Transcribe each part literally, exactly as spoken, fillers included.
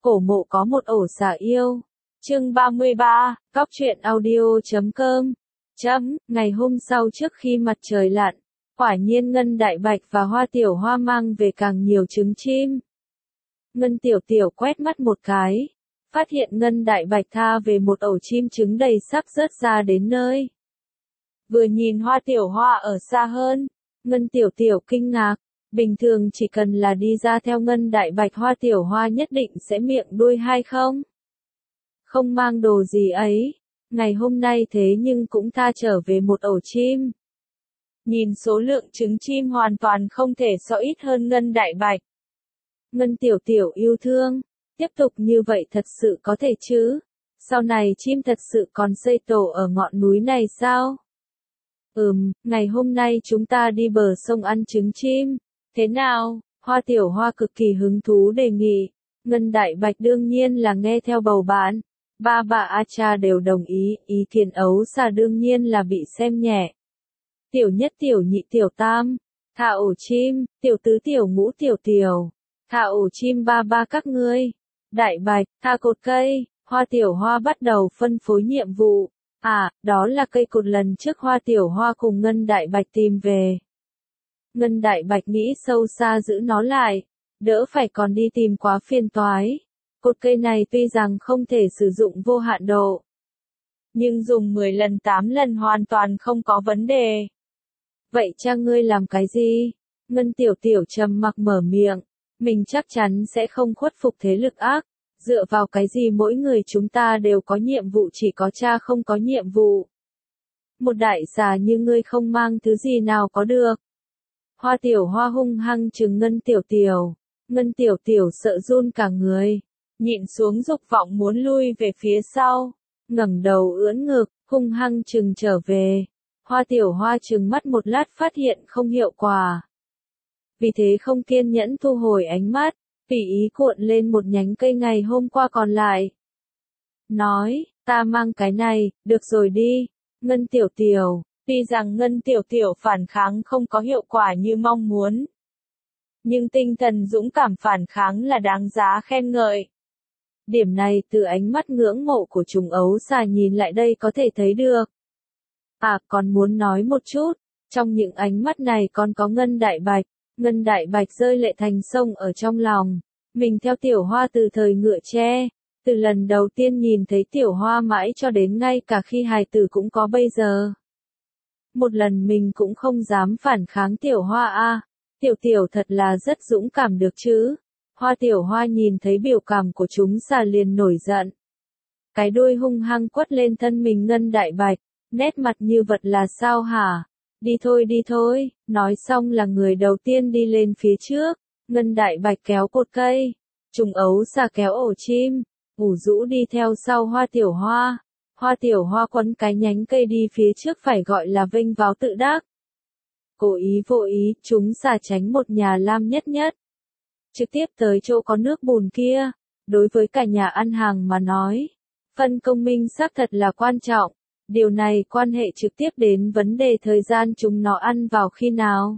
Cổ mộ có một ổ xà yêu. Chương ba mươi ba, cóc truyện audio chấm com. Chấm, ngày hôm sau trước khi mặt trời lặn, quả nhiên Ngân Đại Bạch và Hoa Tiểu Hoa mang về càng nhiều trứng chim. Ngân Tiểu Tiểu quét mắt một cái, phát hiện Ngân Đại Bạch tha về một ổ chim trứng đầy sắp rớt ra đến nơi. Vừa nhìn Hoa Tiểu Hoa ở xa hơn, Ngân Tiểu Tiểu kinh ngạc, bình thường chỉ cần là đi ra theo Ngân Đại Bạch Hoa Tiểu Hoa nhất định sẽ miệng đuôi hay không? Không mang đồ gì ấy, ngày hôm nay thế nhưng cũng tha trở về một ổ chim. Nhìn số lượng trứng chim hoàn toàn không thể so ít hơn Ngân Đại Bạch. Ngân Tiểu Tiểu yêu thương, tiếp tục như vậy thật sự có thể chứ? Sau này chim thật sự còn xây tổ ở ngọn núi này sao? Ừm, ngày hôm nay chúng ta đi bờ sông ăn trứng chim, thế nào? Hoa Tiểu Hoa cực kỳ hứng thú đề nghị. Ngân Đại Bạch đương nhiên là nghe theo bầu bạn. Ba bà A Cha đều đồng ý, ý kiến ấu xà đương nhiên là bị xem nhẹ. Tiểu nhất tiểu nhị tiểu tam, thả ổ chim, tiểu tứ tiểu ngũ tiểu tiểu, thả ổ chim ba ba các ngươi. Đại Bạch, thả cột cây. Hoa Tiểu Hoa bắt đầu phân phối nhiệm vụ. À, đó là cây cột lần trước Hoa Tiểu Hoa cùng Ngân Đại Bạch tìm về. Ngân Đại Bạch nghĩ sâu xa giữ nó lại, đỡ phải còn đi tìm quá phiền toái. Cột cây này tuy rằng không thể sử dụng vô hạn độ, nhưng dùng mười lần tám lần hoàn toàn không có vấn đề. Vậy cha ngươi làm cái gì? Ngân Tiểu Tiểu trầm mặc mở miệng, mình chắc chắn sẽ không khuất phục thế lực ác. Dựa vào cái gì mỗi người chúng ta đều có nhiệm vụ, chỉ có cha không có nhiệm vụ? Một đại xà như ngươi không mang thứ gì nào có được. Hoa Tiểu Hoa hung hăng trừng Ngân Tiểu Tiểu. Ngân Tiểu Tiểu sợ run cả người, nhịn xuống dục vọng muốn lui về phía sau, ngẩng đầu ưỡn ngực, hung hăng trừng trở về. Hoa Tiểu Hoa trừng mắt một lát phát hiện không hiệu quả. Vì thế không kiên nhẫn thu hồi ánh mắt, tùy ý cuộn lên một nhánh cây ngày hôm qua còn lại. Nói, ta mang cái này, được rồi đi. Ngân Tiểu Tiểu, tuy rằng Ngân Tiểu Tiểu phản kháng không có hiệu quả như mong muốn, nhưng tinh thần dũng cảm phản kháng là đáng giá khen ngợi. Điểm này từ ánh mắt ngưỡng mộ của trùng ấu xà nhìn lại đây có thể thấy được. À, còn muốn nói một chút, trong những ánh mắt này còn có Ngân Đại Bạch. Ngân Đại Bạch rơi lệ thành sông ở trong lòng. Mình theo Tiểu Hoa từ thời ngựa tre, từ lần đầu tiên nhìn thấy Tiểu Hoa mãi cho đến ngay cả khi hài tử cũng có bây giờ. Một lần mình cũng không dám phản kháng Tiểu Hoa a. À. Tiểu Tiểu thật là rất dũng cảm được chứ. Hoa Tiểu Hoa nhìn thấy biểu cảm của chúng xà liền nổi giận. Cái đuôi hung hăng quất lên thân mình Ngân Đại Bạch, nét mặt như vật là sao hả? Đi thôi đi thôi, nói xong là người đầu tiên đi lên phía trước. Ngân Đại Bạch kéo cột cây, trùng ấu xà kéo ổ chim, ủ rũ đi theo sau Hoa Tiểu Hoa. Hoa Tiểu Hoa quấn cái nhánh cây đi phía trước phải gọi là vênh váo tự đắc. Cố ý vô ý, chúng xà tránh một nhà lam nhất nhất, trực tiếp tới chỗ có nước bùn kia. Đối với cả nhà ăn hàng mà nói, phân công minh xác thật là quan trọng. Điều này quan hệ trực tiếp đến vấn đề thời gian chúng nó ăn vào khi nào.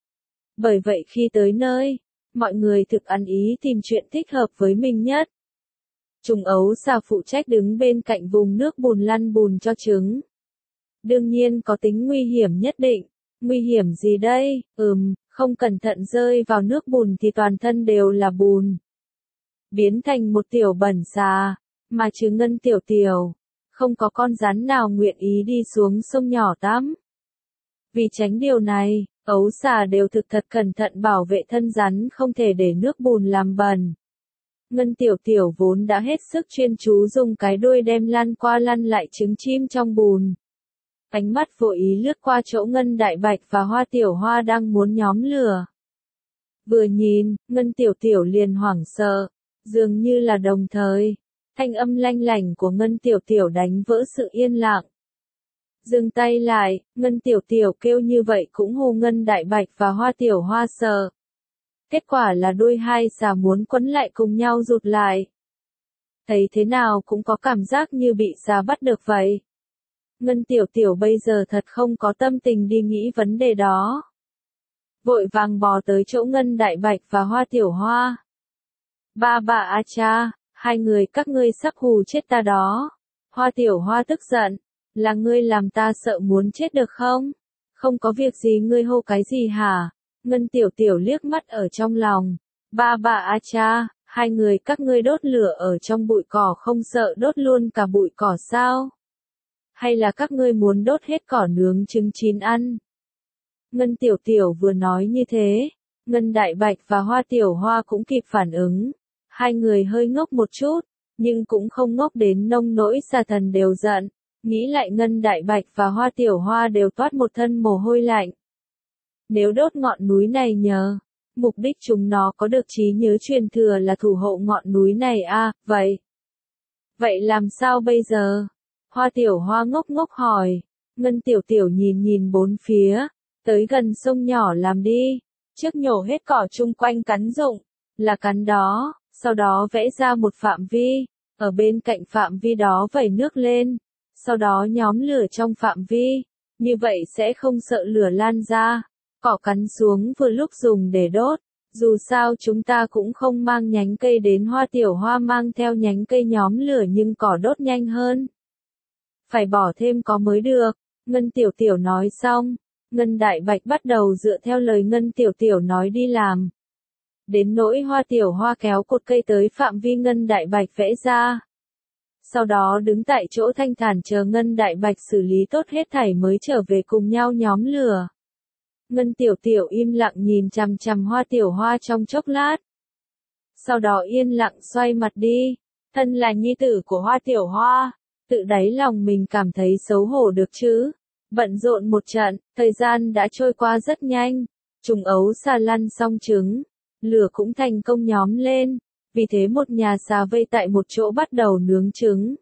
Bởi vậy khi tới nơi, mọi người thực ăn ý tìm chuyện thích hợp với mình nhất. Trùng ấu xà phụ trách đứng bên cạnh vùng nước bùn lăn bùn cho trứng. Đương nhiên có tính nguy hiểm nhất định. Nguy hiểm gì đây? Ừm, không cẩn thận rơi vào nước bùn thì toàn thân đều là bùn, biến thành một tiểu bẩn xà. Mà chứ Ngân Tiểu Tiểu, không có con rắn nào nguyện ý đi xuống sông nhỏ tắm. Vì tránh điều này, ấu xà đều thực thật cẩn thận bảo vệ thân rắn không thể để nước bùn làm bẩn. Ngân Tiểu Tiểu vốn đã hết sức chuyên chú dùng cái đuôi đem lăn qua lăn lại trứng chim trong bùn. Ánh mắt vô ý lướt qua chỗ Ngân Đại Bạch và Hoa Tiểu Hoa đang muốn nhóm lửa. Vừa nhìn, Ngân Tiểu Tiểu liền hoảng sợ, dường như là đồng thời. Thanh âm lanh lảnh của Ngân Tiểu Tiểu đánh vỡ sự yên lặng. Dừng tay lại, Ngân Tiểu Tiểu kêu như vậy cũng hù Ngân Đại Bạch và Hoa Tiểu Hoa sợ. Kết quả là đuôi hai xà muốn quấn lại cùng nhau rụt lại. Thấy thế nào cũng có cảm giác như bị xà bắt được vậy. Ngân Tiểu Tiểu bây giờ thật không có tâm tình đi nghĩ vấn đề đó. Vội vàng bò tới chỗ Ngân Đại Bạch và Hoa Tiểu Hoa. Ba bà A Cha, hai người các ngươi sắp hù chết ta đó. Hoa Tiểu Hoa tức giận, là ngươi làm ta sợ muốn chết được không? Không có việc gì ngươi hô cái gì hả? Ngân Tiểu Tiểu liếc mắt ở trong lòng. Ba ba a cha, hai người các ngươi đốt lửa ở trong bụi cỏ không sợ đốt luôn cả bụi cỏ sao? Hay là các ngươi muốn đốt hết cỏ nướng trứng chín ăn? Ngân Tiểu Tiểu vừa nói như thế, Ngân Đại Bạch và Hoa Tiểu Hoa cũng kịp phản ứng. Hai người hơi ngốc một chút, nhưng cũng không ngốc đến nông nỗi xà thần đều giận. Nghĩ lại Ngân Đại Bạch và Hoa Tiểu Hoa đều toát một thân mồ hôi lạnh. Nếu đốt ngọn núi này nhờ, mục đích chúng nó có được trí nhớ truyền thừa là thủ hộ ngọn núi này à, vậy. Vậy làm sao bây giờ? Hoa Tiểu Hoa ngốc ngốc hỏi. Ngân Tiểu Tiểu nhìn nhìn bốn phía, tới gần sông nhỏ làm đi. Trước nhổ hết cỏ chung quanh cắn rụng, là cắn đó, sau đó vẽ ra một phạm vi, ở bên cạnh phạm vi đó vẩy nước lên, sau đó nhóm lửa trong phạm vi, như vậy sẽ không sợ lửa lan ra, cỏ cắn xuống vừa lúc dùng để đốt, dù sao chúng ta cũng không mang nhánh cây đến. Hoa Tiểu Hoa mang theo nhánh cây nhóm lửa nhưng cỏ đốt nhanh hơn. Phải bỏ thêm có mới được, Ngân Tiểu Tiểu nói xong. Ngân Đại Bạch bắt đầu dựa theo lời Ngân Tiểu Tiểu nói đi làm. Đến nỗi Hoa Tiểu Hoa kéo cột cây tới phạm vi Ngân Đại Bạch vẽ ra. Sau đó đứng tại chỗ thanh thản chờ Ngân Đại Bạch xử lý tốt hết thảy mới trở về cùng nhau nhóm lửa. Ngân Tiểu Tiểu im lặng nhìn chằm chằm Hoa Tiểu Hoa trong chốc lát. Sau đó yên lặng xoay mặt đi. Thân là nhi tử của Hoa Tiểu Hoa, tự đáy lòng mình cảm thấy xấu hổ được chứ. Bận rộn một trận, thời gian đã trôi qua rất nhanh. Trùng ấu xà lăn xong trứng, lửa cũng thành công nhóm lên. Vì thế một nhà xà vây tại một chỗ bắt đầu nướng trứng.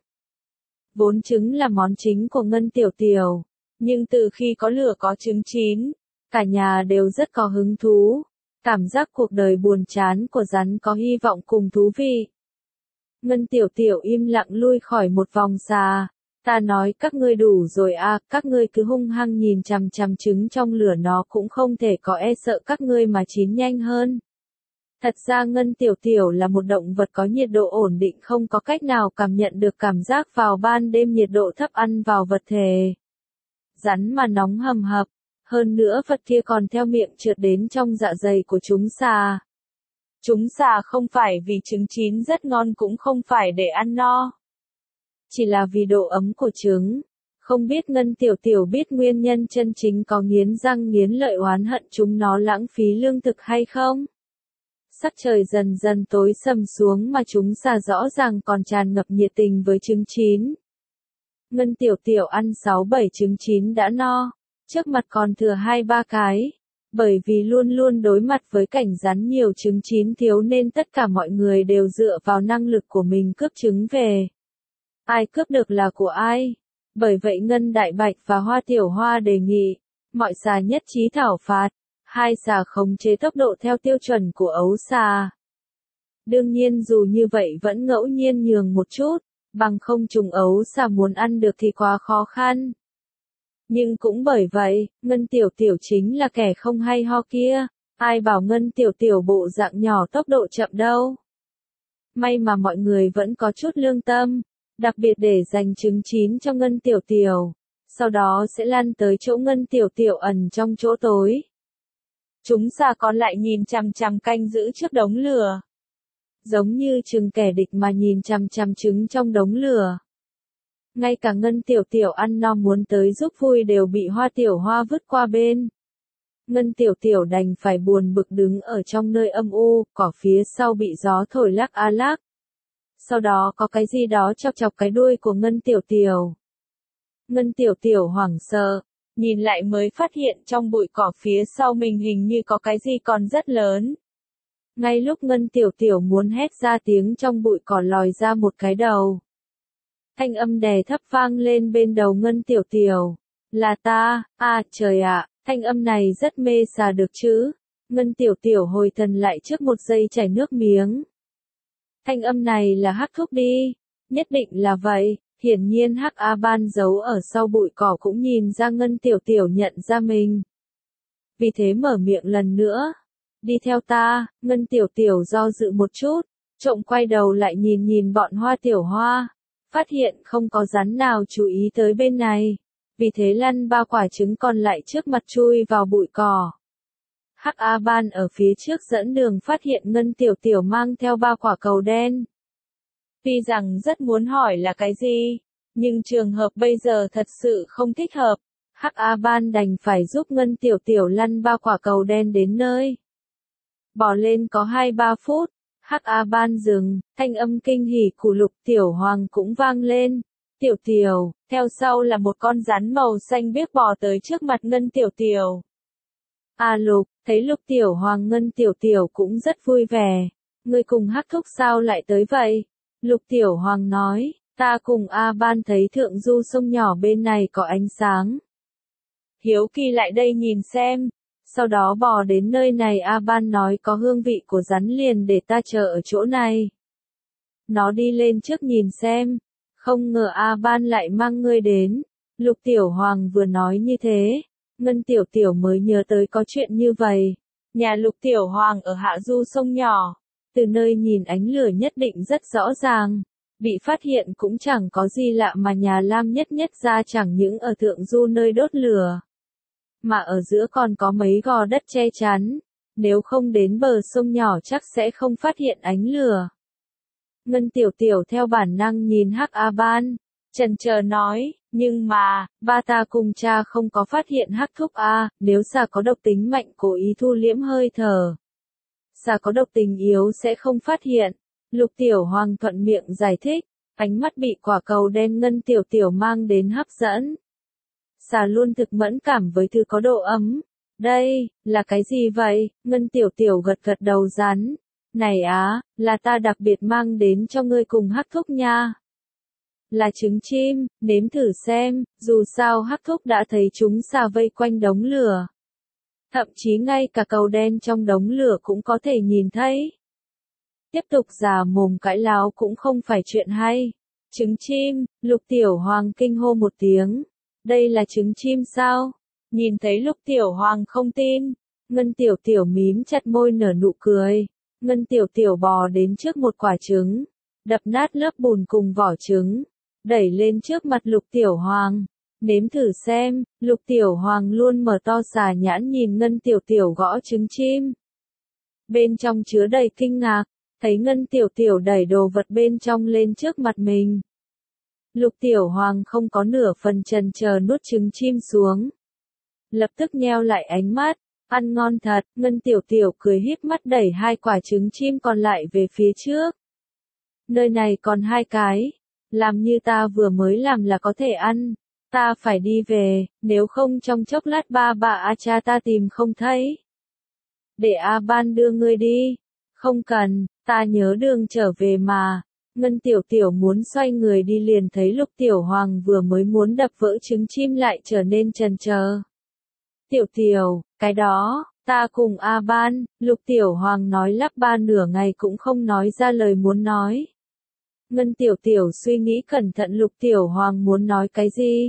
Vốn trứng là món chính của Ngân Tiểu Tiểu, nhưng từ khi có lửa có trứng chín, cả nhà đều rất có hứng thú. Cảm giác cuộc đời buồn chán của rắn có hy vọng cùng thú vị. Ngân Tiểu Tiểu im lặng lui khỏi một vòng xà. Ta nói các ngươi đủ rồi à, các ngươi cứ hung hăng nhìn chằm chằm trứng trong lửa nó cũng không thể có e sợ các ngươi mà chín nhanh hơn. Thật ra Ngân Tiểu Tiểu là một động vật có nhiệt độ ổn định không có cách nào cảm nhận được cảm giác vào ban đêm nhiệt độ thấp ăn vào vật thể. Rắn mà nóng hầm hập, hơn nữa vật kia còn theo miệng trượt đến trong dạ dày của chúng xà. Chúng xà không phải vì trứng chín rất ngon cũng không phải để ăn no. Chỉ là vì độ ấm của trứng. Không biết Ngân Tiểu Tiểu biết nguyên nhân chân chính có nghiến răng nghiến lợi oán hận chúng nó lãng phí lương thực hay không? Sắc trời dần dần tối sầm xuống mà chúng xà rõ ràng còn tràn ngập nhiệt tình với trứng chín. Ngân Tiểu Tiểu ăn sáu bảy trứng chín đã no, trước mặt còn thừa hai ba cái. Bởi vì luôn luôn đối mặt với cảnh rắn nhiều trứng chín thiếu nên tất cả mọi người đều dựa vào năng lực của mình cướp trứng về. Ai cướp được là của ai. Bởi vậy Ngân Đại Bạch và Hoa Tiểu Hoa đề nghị, mọi xà nhất trí thảo phạt, hai xà khống chế tốc độ theo tiêu chuẩn của ấu xà. Đương nhiên dù như vậy vẫn ngẫu nhiên nhường một chút, bằng không trùng ấu xà muốn ăn được thì quá khó khăn. Nhưng cũng bởi vậy, Ngân Tiểu Tiểu chính là kẻ không hay ho kia, ai bảo Ngân Tiểu Tiểu bộ dạng nhỏ tốc độ chậm đâu. May mà mọi người vẫn có chút lương tâm. Đặc biệt để dành trứng chín cho Ngân Tiểu Tiểu, sau đó sẽ lăn tới chỗ Ngân Tiểu Tiểu ẩn trong chỗ tối. Chúng xà còn lại nhìn chằm chằm canh giữ trước đống lửa. Giống như chừng kẻ địch mà nhìn chằm chằm trứng trong đống lửa. Ngay cả Ngân Tiểu Tiểu ăn no muốn tới giúp vui đều bị Hoa Tiểu Hoa vứt qua bên. Ngân Tiểu Tiểu đành phải buồn bực đứng ở trong nơi âm u, cỏ phía sau bị gió thổi lắc a lắc. Sau đó có cái gì đó chọc chọc cái đuôi của Ngân Tiểu Tiểu. Ngân Tiểu Tiểu hoảng sợ, nhìn lại mới phát hiện trong bụi cỏ phía sau mình hình như có cái gì còn rất lớn. Ngay lúc Ngân Tiểu Tiểu muốn hét ra tiếng trong bụi cỏ lòi ra một cái đầu. Thanh âm đè thấp vang lên bên đầu Ngân Tiểu Tiểu. Là ta, à trời ạ, thanh âm này rất mê xà được chứ. Ngân Tiểu Tiểu hồi thần lại trước một giây chảy nước miếng. Thanh âm này là Hắc Thúc đi, nhất định là vậy, hiển nhiên Hắc A Ban giấu ở sau bụi cỏ cũng nhìn ra Ngân Tiểu Tiểu nhận ra mình. Vì thế mở miệng lần nữa, đi theo ta. Ngân Tiểu Tiểu do dự một chút, Trộm quay đầu lại nhìn nhìn bọn Hoa Tiểu Hoa, phát hiện không có rắn nào chú ý tới bên này, vì thế lăn ba quả trứng còn lại trước mặt chui vào bụi cỏ. Hắc A Ban ở phía trước dẫn đường phát hiện Ngân Tiểu Tiểu mang theo ba quả cầu đen. Tuy rằng rất muốn hỏi là cái gì, nhưng trường hợp bây giờ thật sự không thích hợp. Hắc A Ban đành phải giúp Ngân Tiểu Tiểu lăn ba quả cầu đen đến nơi. Bò lên có hai ba phút, Hắc A Ban dừng, thanh âm kinh hỉ của Lục Tiểu Hoàng cũng vang lên. Tiểu Tiểu, theo sau là một con rắn màu xanh biếc bò tới trước mặt Ngân Tiểu Tiểu. A Lục, thấy Lục Tiểu Hoàng Ngân Tiểu Tiểu cũng rất vui vẻ. Ngươi cùng Hắc Thúc sao lại tới vậy? Lục Tiểu Hoàng nói, ta cùng A Ban thấy thượng du sông nhỏ bên này có ánh sáng. Hiếu kỳ lại đây nhìn xem. Sau đó bò đến nơi này A Ban nói có hương vị của rắn liền để ta chờ ở chỗ này. Nó đi lên trước nhìn xem. Không ngờ A Ban lại mang ngươi đến. Lục Tiểu Hoàng vừa nói như thế. Ngân Tiểu Tiểu mới nhớ tới có chuyện như vậy. Nhà Lục Tiểu Hoàng ở hạ du sông nhỏ. Từ nơi nhìn ánh lửa nhất định rất rõ ràng. Bị phát hiện cũng chẳng có gì lạ mà nhà Lam Nhất Nhất ra chẳng những ở thượng du nơi đốt lửa. Mà ở giữa còn có mấy gò đất che chắn. Nếu không đến bờ sông nhỏ chắc sẽ không phát hiện ánh lửa. Ngân Tiểu Tiểu theo bản năng nhìn Hắc A Ban. Chần chờ nói, nhưng mà, ba ta cùng cha không có phát hiện Hắc Thúc A, nếu xà có độc tính mạnh cố ý thu liễm hơi thở. Xà có độc tính yếu sẽ không phát hiện. Lục Tiểu Hoàng thuận miệng giải thích, ánh mắt bị quả cầu đen Ngân Tiểu Tiểu mang đến hấp dẫn. Xà luôn thực mẫn cảm với thứ có độ ấm. Đây, là cái gì vậy? Ngân Tiểu Tiểu gật gật đầu rắn. Này á, là ta đặc biệt mang đến cho ngươi cùng Hắc Thúc nha. Là trứng chim, nếm thử xem, dù sao Hắc Thúc đã thấy chúng xà vây quanh đống lửa. Thậm chí ngay cả cầu đen trong đống lửa cũng có thể nhìn thấy. Tiếp tục già mồm cãi láo cũng không phải chuyện hay. Trứng chim, Lục Tiểu Hoàng kinh hô một tiếng. Đây là trứng chim sao? Nhìn thấy Lục Tiểu Hoàng không tin. Ngân Tiểu Tiểu mím chặt môi nở nụ cười. Ngân Tiểu Tiểu bò đến trước một quả trứng. Đập nát lớp bùn cùng vỏ trứng. Đẩy lên trước mặt Lục Tiểu Hoàng. Nếm thử xem. Lục Tiểu Hoàng luôn mở to xà nhãn nhìn Ngân Tiểu Tiểu gõ trứng chim. Bên trong chứa đầy kinh ngạc. Thấy Ngân Tiểu Tiểu đẩy đồ vật bên trong lên trước mặt mình. Lục Tiểu Hoàng không có nửa phần chần chờ nuốt trứng chim xuống. Lập tức nheo lại ánh mắt, ăn ngon thật, Ngân Tiểu Tiểu cười híp mắt đẩy hai quả trứng chim còn lại về phía trước. Nơi này còn hai cái, làm như ta vừa mới làm là có thể ăn, ta phải đi về, nếu không trong chốc lát ba bà A cha ta tìm không thấy. Để A Ban đưa ngươi đi, không cần, ta nhớ đường trở về mà. Ngân Tiểu Tiểu muốn xoay người đi liền thấy Lục Tiểu Hoàng vừa mới muốn đập vỡ trứng chim lại trở nên chần chờ. Tiểu Tiểu, cái đó, ta cùng A Ban, Lục Tiểu Hoàng nói lắp ba nửa ngày cũng không nói ra lời muốn nói. Ngân Tiểu Tiểu suy nghĩ cẩn thận Lục Tiểu Hoàng muốn nói cái gì.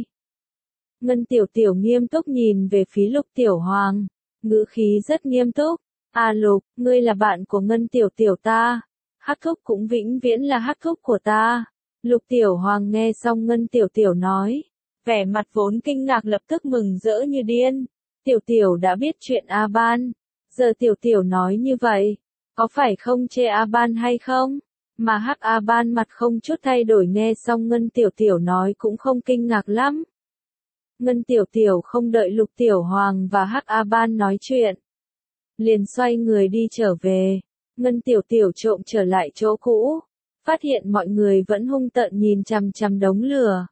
Ngân Tiểu Tiểu nghiêm túc nhìn về phía Lục Tiểu Hoàng, ngữ khí rất nghiêm túc. A Lục, ngươi là bạn của Ngân Tiểu Tiểu ta. Hắc Thúc cũng vĩnh viễn là Hắc Thúc của ta. Lục Tiểu Hoàng nghe xong Ngân Tiểu Tiểu nói, vẻ mặt vốn kinh ngạc lập tức mừng rỡ như điên. Tiểu Tiểu đã biết chuyện A Ban. Giờ Tiểu Tiểu nói như vậy, có phải không chê A Ban hay không? Mà Hắc A Ban mặt không chút thay đổi nghe xong Ngân Tiểu Tiểu nói cũng không kinh ngạc lắm. Ngân Tiểu Tiểu không đợi Lục Tiểu Hoàng và Hắc A Ban nói chuyện. Liền xoay người đi trở về. Ngân Tiểu Tiểu trộm trở lại chỗ cũ. Phát hiện mọi người vẫn hung tợn nhìn chằm chằm đống lửa.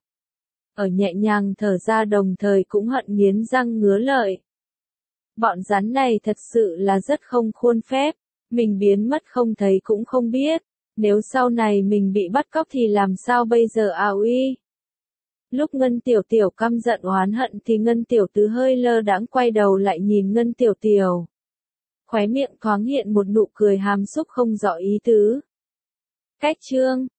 Ở nhẹ nhàng thở ra đồng thời cũng hận nghiến răng ngứa lợi. Bọn rắn này thật sự là rất không khuôn phép. Mình biến mất không thấy cũng không biết. Nếu sau này mình bị bắt cóc thì làm sao bây giờ à uy? Lúc Ngân Tiểu Tiểu căm giận oán hận thì Ngân Tiểu Tứ hơi lơ đãng quay đầu lại nhìn Ngân Tiểu Tiểu. Khóe miệng thoáng hiện một nụ cười hàm xúc không rõ ý tứ. Cách chương